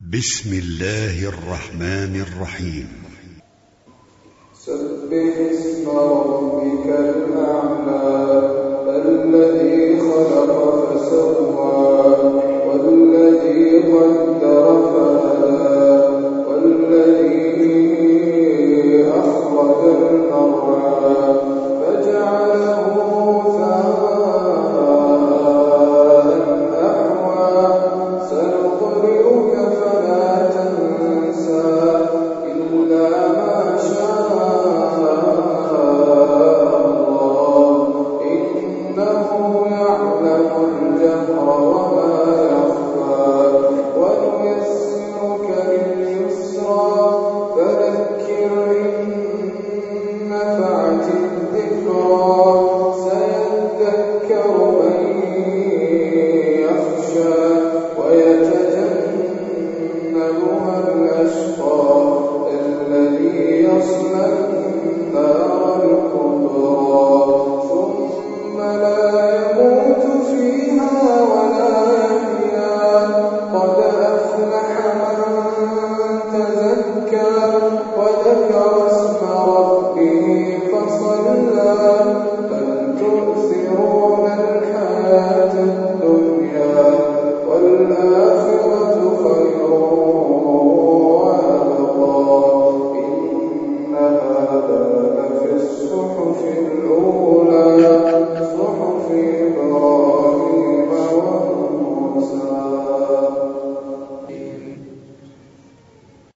بسم الله الرحمن الرحيم. سبح اسم ربك الأعلى الذي خلق فسوى والذي قدر فهدى والذي أخرج المرعى فجعله غثاء أحوى سنقرئك فلا تنسى إلا ما شاء الله إنه يعلم الجهر وما يخفى ونيسرك لليسرى فذكر إن نفعت الذكرى سيذكر من يخشى ويتجنبها الأشقى الذي يصلى النار الكبرى ثم لا يموت فيها ولا يحيا قد أفلح من تزكى وذكر اسم ربه فصلى بل تؤثرون الحياة الدنيا والآخرة خير وأبقى إن هذا